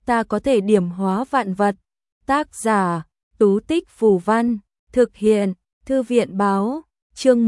ta có thể điểm hóa vạn vật. Tác giả, Tú Tích Phù Văn, thực hiện, Thư viện báo, chương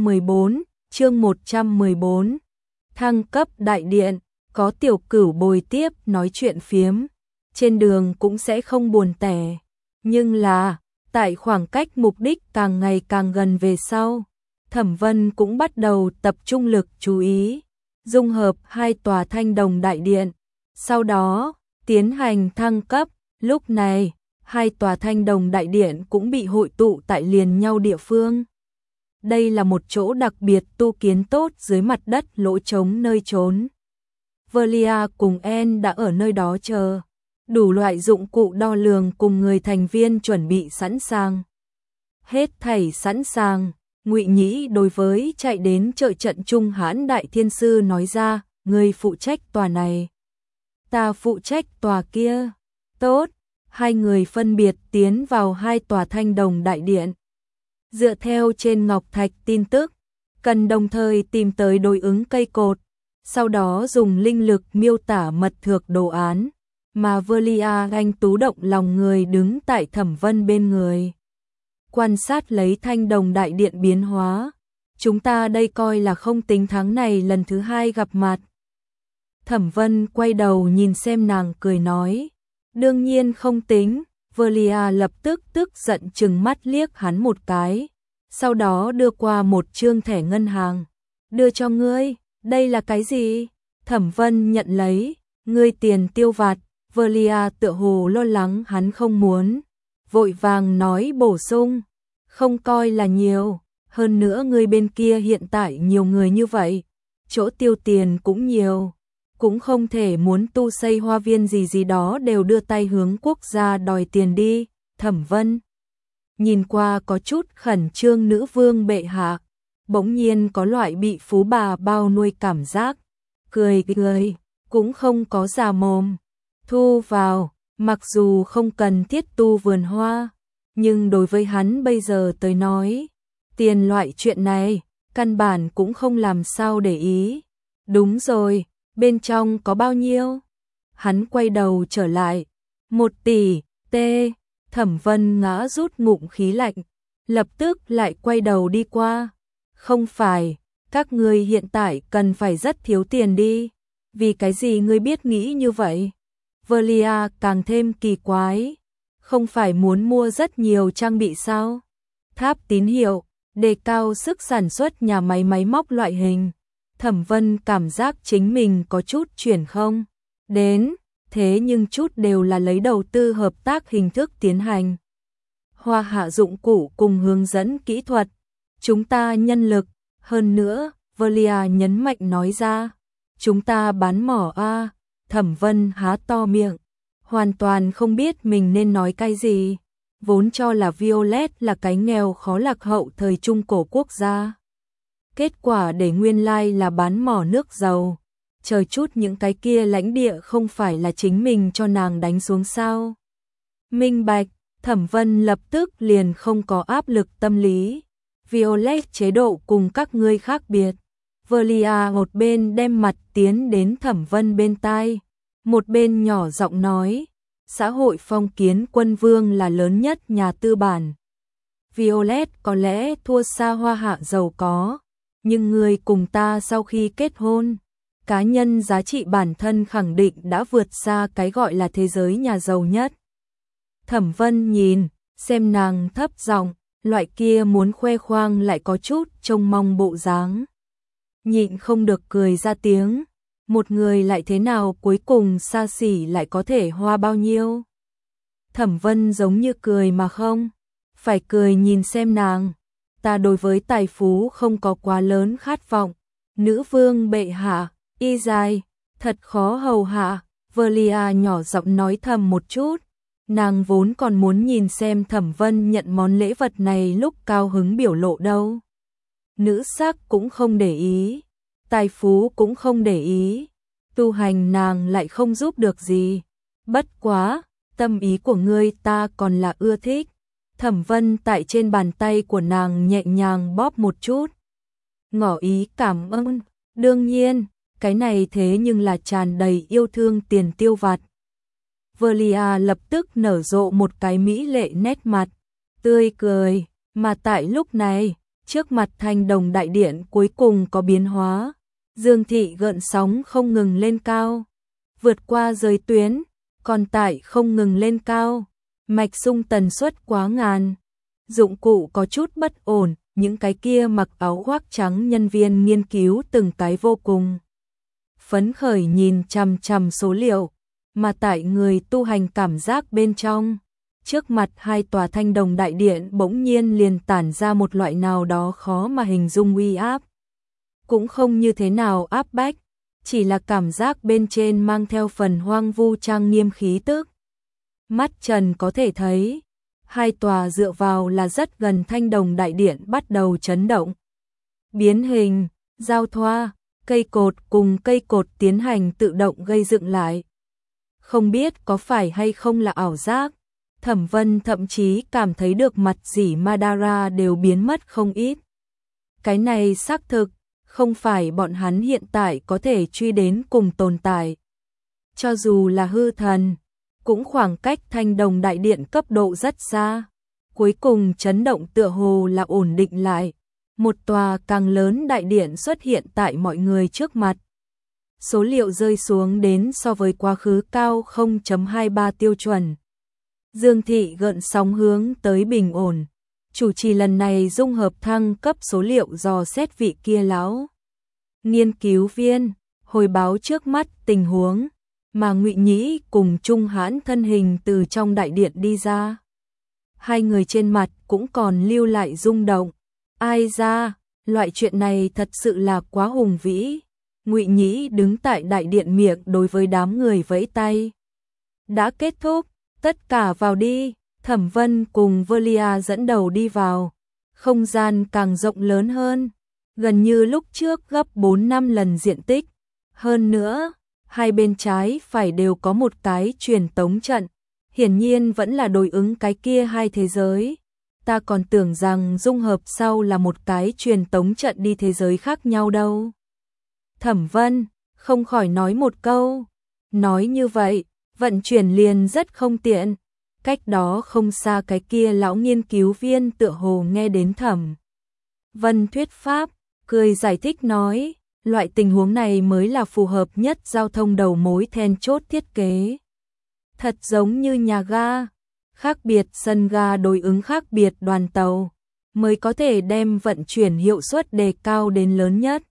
114, thăng cấp đại điện, có Tiểu Cửu bồi tiếp nói chuyện phiếm, trên đường cũng sẽ không buồn tẻ, nhưng là, tại khoảng cách mục đích càng ngày càng gần về sau, Thẩm Vân cũng bắt đầu tập trung lực chú ý, dung hợp hai tòa thanh đồng đại điện, sau đó, tiến hành thăng cấp, lúc này, hai tòa thanh đồng đại điện cũng bị hội tụ tại liền nhau địa phương. Đây là một chỗ đặc biệt tu kiến tốt dưới mặt đất lỗ trống nơi trốn. Velia cùng En đã ở nơi đó chờ, đủ loại dụng cụ đo lường cùng người thành viên chuẩn bị sẵn sàng. Hết thảy sẵn sàng, Ngụy Nhĩ đối với chạy đến trợ trận Trung Hãn Đại Thiên Sư nói ra, người phụ trách tòa này. Ta phụ trách tòa kia. Tốt, hai người phân biệt tiến vào hai tòa thanh đồng đại điện. Dựa theo trên ngọc thạch tin tức, cần đồng thời tìm tới đối ứng cây cột, sau đó dùng linh lực miêu tả mật thược đồ án, mà Velia anh tú động lòng người đứng tại Thẩm Vân bên người. Quan sát lấy thanh đồng đại điện biến hóa, chúng ta đây coi là không tính tháng này lần thứ hai gặp mặt. Thẩm Vân quay đầu nhìn xem nàng cười nói, đương nhiên không tính. Velia lập tức tức giận trừng mắt liếc hắn một cái, sau đó đưa qua một trương thẻ ngân hàng, đưa cho ngươi, đây là cái gì? Thẩm Vân nhận lấy, ngươi tiền tiêu vặt. Velia tựa hồ lo lắng hắn không muốn, vội vàng nói bổ sung, không coi là nhiều, hơn nữa ngươi bên kia hiện tại nhiều người như vậy, chỗ tiêu tiền cũng nhiều, cũng không thể muốn tu xây hoa viên gì đó đều đưa tay hướng quốc gia đòi tiền đi. Thẩm Vân nhìn qua có chút khẩn trương nữ vương bệ hạ, bỗng nhiên có loại bị phú bà bao nuôi cảm giác, cười, cũng không có già mồm. Thu vào, mặc dù không cần thiết tu vườn hoa, nhưng đối với hắn bây giờ tới nói, tiền loại chuyện này, căn bản cũng không làm sao để ý. Đúng rồi, bên trong có bao nhiêu? Hắn quay đầu trở lại, 1 tỷ, Thẩm Vân ngã rút ngụm khí lạnh, lập tức lại quay đầu đi qua. Không phải, các ngươi hiện tại cần phải rất thiếu tiền đi, vì cái gì ngươi biết nghĩ như vậy? Velia càng thêm kỳ quái, không phải muốn mua rất nhiều trang bị sao? Tháp tín hiệu, đề cao sức sản xuất nhà máy máy móc loại hình. Thẩm Vân cảm giác chính mình có chút chuyển không đến, thế nhưng chút đều là lấy đầu tư hợp tác hình thức tiến hành. Hoa hạ dụng cụ cùng hướng dẫn kỹ thuật, chúng ta nhân lực, hơn nữa, Velia nhấn mạnh nói ra, chúng ta bán mỏ a. Thẩm Vân há to miệng, hoàn toàn không biết mình nên nói cái gì, vốn cho là Violet là cái nghèo khó lạc hậu thời trung cổ quốc gia. Kết quả để nguyên lai là bán mỏ nước dầu, chờ chút những cái kia lãnh địa không phải là chính mình cho nàng đánh xuống sao. Minh bạch, Thẩm Vân lập tức liền không có áp lực tâm lý. Violet chế độ cùng các ngươi khác biệt. Velia một bên đem mặt tiến đến Thẩm Vân bên tai, một bên nhỏ giọng nói, xã hội phong kiến quân vương là lớn nhất nhà tư bản. Violet có lẽ thua xa Hoa hạ giàu có, nhưng người cùng ta sau khi kết hôn, cá nhân giá trị bản thân khẳng định đã vượt xa cái gọi là thế giới nhà giàu nhất. Thẩm Vân nhìn, xem nàng thấp giọng, loại kia muốn khoe khoang lại có chút trông mong bộ dáng. Nhịn không được cười ra tiếng, một người lại thế nào cuối cùng xa xỉ lại có thể hoa bao nhiêu. Thẩm Vân giống như cười mà không, phải cười nhìn xem nàng, ta đối với tài phú không có quá lớn khát vọng, nữ vương bệ hạ, y dài, thật khó hầu hạ. Velia nhỏ giọng nói thầm một chút, nàng vốn còn muốn nhìn xem Thẩm Vân nhận món lễ vật này lúc cao hứng biểu lộ đâu. Nữ sắc cũng không để ý, tài phú cũng không để ý, tu hành nàng lại không giúp được gì. Bất quá, tâm ý của ngươi ta còn là ưa thích. Thẩm Vân tại trên bàn tay của nàng nhẹ nhàng bóp một chút, ngỏ ý cảm ơn. Đương nhiên, cái này thế nhưng là tràn đầy yêu thương tiền tiêu vặt. Velia lập tức nở rộ một cái mỹ lệ nét mặt, tươi cười, mà tại lúc này, trước mặt thanh đồng đại điện cuối cùng có biến hóa. Dương thị gợn sóng không ngừng lên cao, vượt qua giới tuyến, còn tại không ngừng lên cao, mạch xung tần suất quá ngàn. Dụng cụ có chút bất ổn, những cái kia mặc áo khoác trắng nhân viên nghiên cứu từng cái vô cùng phấn khởi nhìn chằm chằm số liệu, mà tại người tu hành cảm giác bên trong. Trước mặt hai tòa thanh đồng đại điện bỗng nhiên liền tản ra một loại nào đó khó mà hình dung uy áp. Cũng không như thế nào áp bách, chỉ là cảm giác bên trên mang theo phần hoang vu trang nghiêm khí tức. Mắt Trần có thể thấy, hai tòa dựa vào là rất gần thanh đồng đại điện bắt đầu chấn động. Biến hình, giao thoa, cây cột cùng cây cột tiến hành tự động gây dựng lại. Không biết có phải hay không là ảo giác, Thẩm Vân thậm chí cảm thấy được mặt dỉ Madara đều biến mất không ít. Cái này xác thực, không phải bọn hắn hiện tại có thể truy đến cùng tồn tại. Cho dù là hư thần, cũng khoảng cách thanh đồng đại điện cấp độ rất xa. Cuối cùng chấn động tựa hồ là ổn định lại. Một tòa càng lớn đại điện xuất hiện tại mọi người trước mặt. Số liệu rơi xuống đến so với quá khứ cao 0.23 tiêu chuẩn. Dương thị gợn sóng hướng tới bình ổn. Chủ trì lần này dung hợp thăng cấp số liệu dò xét vị kia lão nghiên cứu viên, hồi báo trước mắt tình huống, mà Ngụy Nhĩ cùng Trung Hãn thân hình từ trong đại điện đi ra. Hai người trên mặt cũng còn lưu lại rung động. Ai ra, loại chuyện này thật sự là quá hùng vĩ. Ngụy Nhĩ đứng tại đại điện miệng đối với đám người vẫy tay. Đã kết thúc, tất cả vào đi. Thẩm Vân cùng Velia dẫn đầu đi vào. Không gian càng rộng lớn hơn, gần như lúc trước gấp 4-5 lần diện tích. Hơn nữa, hai bên trái phải đều có một cái truyền tống trận. Hiển nhiên vẫn là đối ứng cái kia hai thế giới. Ta còn tưởng rằng dung hợp sau là một cái truyền tống trận đi thế giới khác nhau đâu. Thẩm Vân không khỏi nói một câu. Nói như vậy, vận chuyển liền rất không tiện. Cách đó không xa cái kia lão nghiên cứu viên tựa hồ nghe đến Thẩm Vân thuyết pháp, cười giải thích nói, loại tình huống này mới là phù hợp nhất giao thông đầu mối then chốt thiết kế. Thật giống như nhà ga, khác biệt sân ga đối ứng khác biệt đoàn tàu, mới có thể đem vận chuyển hiệu suất đề cao đến lớn nhất.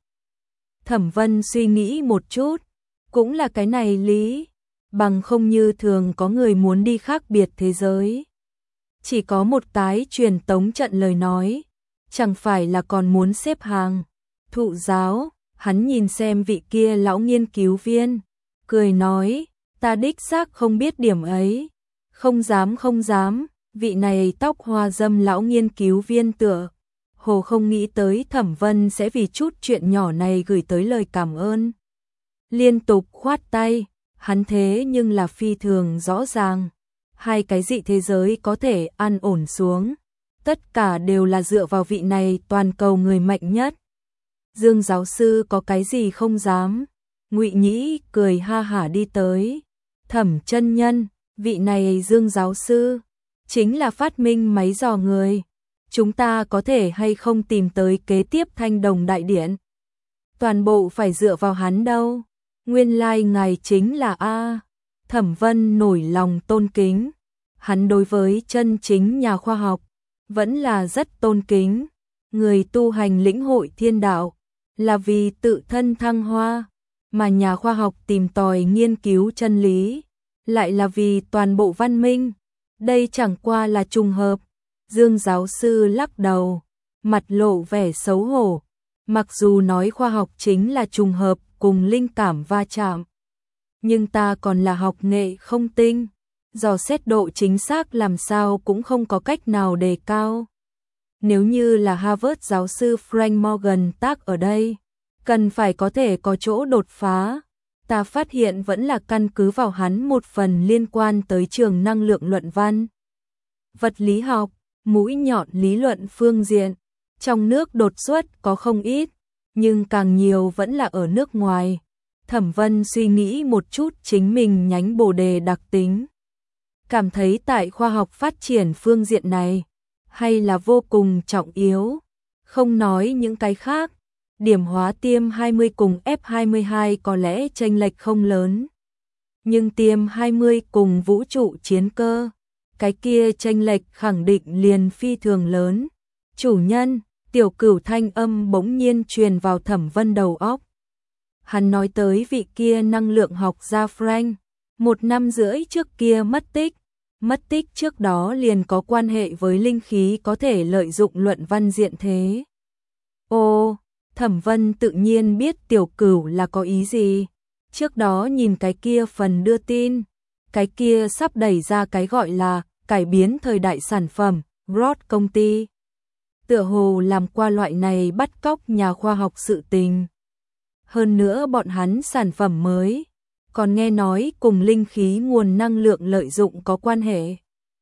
Thẩm Vân suy nghĩ một chút, cũng là cái này lý. Bằng không như thường có người muốn đi khác biệt thế giới. Chỉ có một cái truyền tống trận lời nói, chẳng phải là còn muốn xếp hàng. Thụ giáo, hắn nhìn xem vị kia lão nghiên cứu viên, cười nói, ta đích xác không biết điểm ấy. Không dám, vị này tóc hoa dâm lão nghiên cứu viên tựa hồ không nghĩ tới Thẩm Vân sẽ vì chút chuyện nhỏ này gửi tới lời cảm ơn. Liên tục khoát tay. Hắn thế nhưng là phi thường rõ ràng, hai cái dị thế giới có thể an ổn xuống, tất cả đều là dựa vào vị này toàn cầu người mạnh nhất. Dương giáo sư có cái gì không dám? Ngụy Nhĩ cười ha hả đi tới. Thẩm chân nhân, vị này Dương giáo sư chính là phát minh máy dò người. Chúng ta có thể hay không tìm tới kế tiếp thanh đồng đại điện? Toàn bộ phải dựa vào hắn đâu. Nguyên lai ngài chính là A. Thẩm Vân nổi lòng tôn kính. Hắn đối với chân chính nhà khoa học vẫn là rất tôn kính. Người tu hành lĩnh hội thiên đạo là vì tự thân thăng hoa, mà nhà khoa học tìm tòi nghiên cứu chân lý lại là vì toàn bộ văn minh. Đây chẳng qua là trùng hợp. Dương giáo sư lắc đầu, mặt lộ vẻ xấu hổ. Mặc dù nói khoa học chính là trùng hợp cùng linh cảm va chạm, nhưng ta còn là học nghệ không tinh, dò xét độ chính xác làm sao cũng không có cách nào đề cao. Nếu như là Harvard giáo sư Frank Morgan tác ở đây, cần phải có thể có chỗ đột phá. Ta phát hiện vẫn là căn cứ vào hắn một phần liên quan tới trường năng lượng luận văn, vật lý học, mũi nhọn lý luận phương diện. Trong nước đột xuất có không ít, nhưng càng nhiều vẫn là ở nước ngoài. Thẩm Vân suy nghĩ một chút chính mình nhánh Bồ Đề đặc tính. cảm thấy tại khoa học phát triển phương diện này hay là vô cùng trọng yếu. Không nói những cái khác, điểm hóa tiêm 20 cùng F22 có lẽ chênh lệch không lớn. Nhưng tiêm 20 cùng vũ trụ chiến cơ, cái kia chênh lệch khẳng định liền phi thường lớn. Chủ nhân, Tiểu Cửu thanh âm bỗng nhiên truyền vào Thẩm Vân đầu óc. Hắn nói tới vị kia năng lượng học gia Frank, 1 năm rưỡi trước kia mất tích trước đó liền có quan hệ với linh khí có thể lợi dụng luận văn diện thế. Ô, Thẩm Vân tự nhiên biết Tiểu Cửu là có ý gì. Trước đó nhìn cái kia phần đưa tin, cái kia sắp đẩy ra cái gọi là cải biến thời đại sản phẩm, Rod công ty. Tựa hồ làm qua loại này bắt cóc nhà khoa học sự tình. Hơn nữa bọn hắn sản phẩm mới, còn nghe nói cùng linh khí nguồn năng lượng lợi dụng có quan hệ.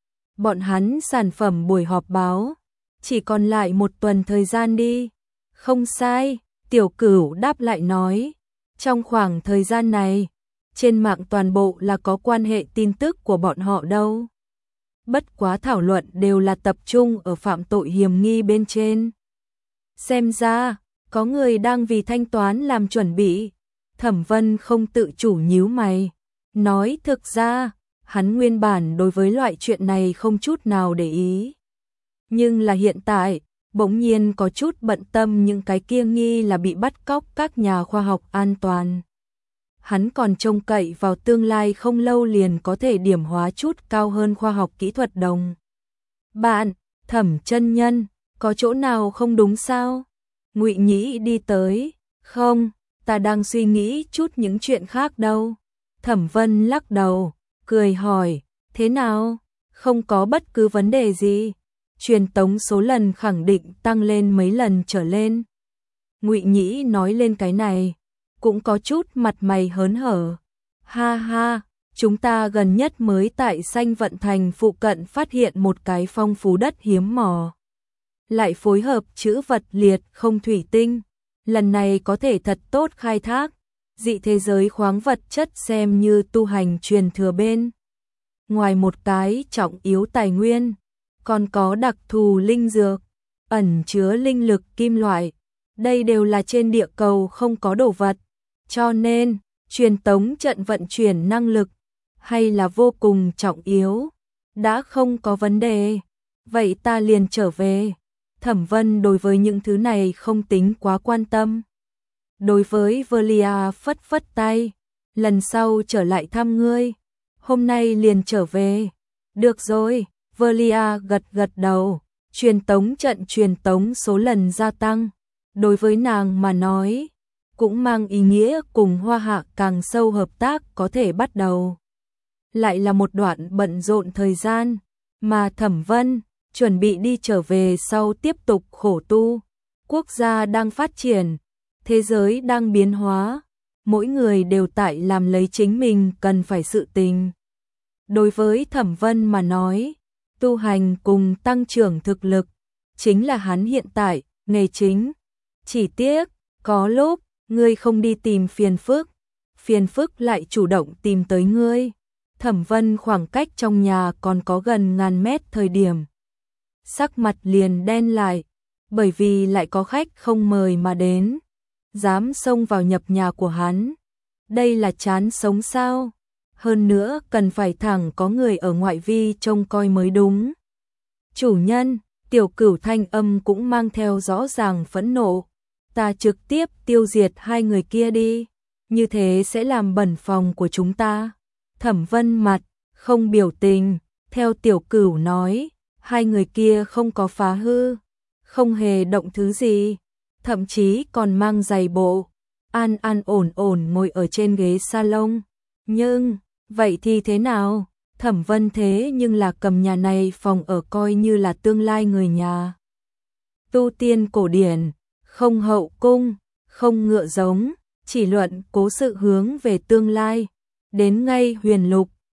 Bọn hắn sản phẩm buổi họp báo, chỉ còn lại 1 tuần thời gian đi. Không sai, Tiểu Cửu đáp lại nói. Trong khoảng thời gian này, trên mạng toàn bộ là có quan hệ tin tức của bọn họ đâu. Bất quá thảo luận đều là tập trung ở phạm tội hiểm nghi bên trên. Xem ra, có người đang vì thanh toán làm chuẩn bị. Thẩm Vân không tự chủ nhíu mày. Nói thực ra, hắn nguyên bản đối với loại chuyện này không chút nào để ý. Nhưng là hiện tại, bỗng nhiên có chút bận tâm những cái kia nghi là bị bắt cóc các nhà khoa học an toàn. Hắn còn trông cậy vào tương lai không lâu liền có thể điểm hóa chút cao hơn khoa học kỹ thuật đồng. Bạn, Thẩm chân nhân, có chỗ nào không đúng sao? Ngụy Nhĩ đi tới. Không, ta đang suy nghĩ chút những chuyện khác đâu. Thẩm Vân lắc đầu, cười hỏi, thế nào? Không có bất cứ vấn đề gì. Truyền tống số lần khẳng định tăng lên mấy lần trở lên. Ngụy Nhĩ nói lên cái này, cũng có chút mặt mày hớn hở. Ha ha, chúng ta gần nhất mới tại Xanh Vận Thành phụ cận phát hiện một cái phong phú đất hiếm mỏ. Lại phối hợp chữ vật liệt không thủy tinh. Lần này có thể thật tốt khai thác. Dị thế giới khoáng vật chất xem như tu hành truyền thừa bên. Ngoài một cái trọng yếu tài nguyên, còn có đặc thù linh dược, ẩn chứa linh lực kim loại. Đây đều là trên địa cầu không có đồ vật. Cho nên, truyền tống trận vận chuyển năng lực hay là vô cùng trọng yếu. Đã không có vấn đề, vậy ta liền trở về. Thẩm Vân đối với những thứ này không tính quá quan tâm. Đối với Velia phất phất tay, lần sau trở lại thăm ngươi, hôm nay liền trở về. Được rồi, Velia gật gật đầu, truyền tống số lần gia tăng. Đối với nàng mà nói, cũng mang ý nghĩa cùng Hoa Hạ càng sâu hợp tác có thể bắt đầu. Lại là một đoạn bận rộn thời gian, mà Thẩm Vân chuẩn bị đi trở về sau tiếp tục khổ tu. Quốc gia đang phát triển, thế giới đang biến hóa, mỗi người đều tại làm lấy chính mình cần phải sự tình. Đối với Thẩm Vân mà nói, tu hành cùng tăng trưởng thực lực chính là hắn hiện tại nghề chính. Chỉ tiếc, có lúc ngươi không đi tìm phiền phức lại chủ động tìm tới ngươi. Thẩm Vân khoảng cách trong nhà còn có gần 1000 mét thời điểm, sắc mặt liền đen lại, bởi vì lại có khách không mời mà đến, dám xông vào nhập nhà của hắn. Đây là chán sống sao? Hơn nữa cần phải thẳng có người ở ngoại vi trông coi mới đúng. Chủ nhân, Tiểu Cửu thanh âm cũng mang theo rõ ràng phẫn nộ. Ta trực tiếp tiêu diệt 2 người kia đi, như thế sẽ làm bẩn phòng của chúng ta. Thẩm Vân mặt không biểu tình, theo Tiểu Cửu nói, 2 người kia không có phá hư, không hề động thứ gì, thậm chí còn mang giày bộ, an ổn ngồi ở trên ghế salon. Nhưng, vậy thì thế nào? Thẩm Vân thế nhưng là cầm nhà này phòng ở coi như là tương lai người nhà. Tu tiên cổ điển, không hậu cung, không ngựa giống, chỉ luận cố sự hướng về tương lai. Đến ngay huyền lục,